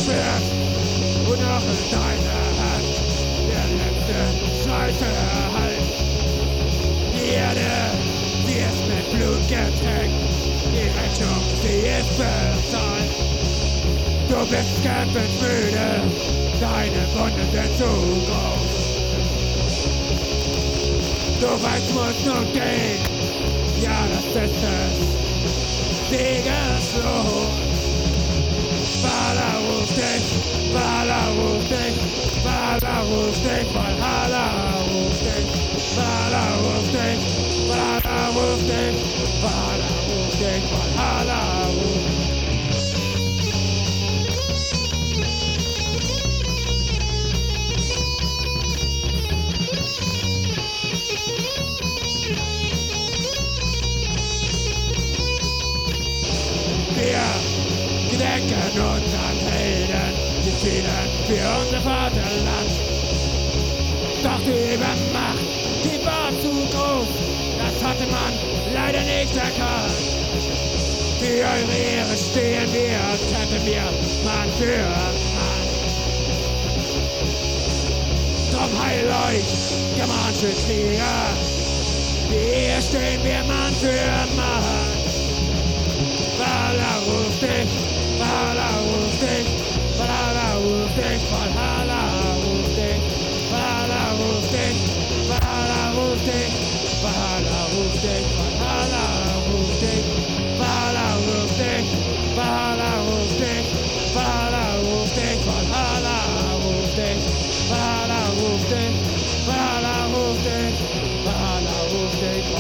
wird und noch in deiner Hand der letzte Scheiße erhalten. Die Erde, sie ist mit Blut getränkt, die Rechnung, sie ist bezahlt. Du bist kämpfensmüde, deine Wunden sind zu groß. Du weißt, musst nun gehen, ja, das ist es, siegeslos. Valhalla ruft dich, Valhalla ruft dich, Valhalla ruft dich, Valhalla ruft dich, Valhalla ruft dich, Valhalla ruft dich, Valhalla ruft dich, Valhalla ruft dich. Wir gedenken unseren Helden, die fielen für unser Vaterland. Doch die Übermacht, die war zu groß, das hatte man leider nicht erkannt. Für eure Ehre stehen wir und kämpfen wir Mann für Mann. Drum heil euch, germanische Krieger, hier stehen wir Mann für Mann. Valhalla ruft dich, Valhalla ruft dich, Valhalla ruft dich, Valhalla ruft dich, Valhalla ruft dich, Valhalla ruft dich, Valhalla ruft dich, Valhalla ruft dich, Valhalla ruft dich, Valhalla ruft dich, Valhalla ruft dich, Valhalla ruft dich, Valhalla ruft dich, Valhalla ruft dich, Valhalla ruft dich.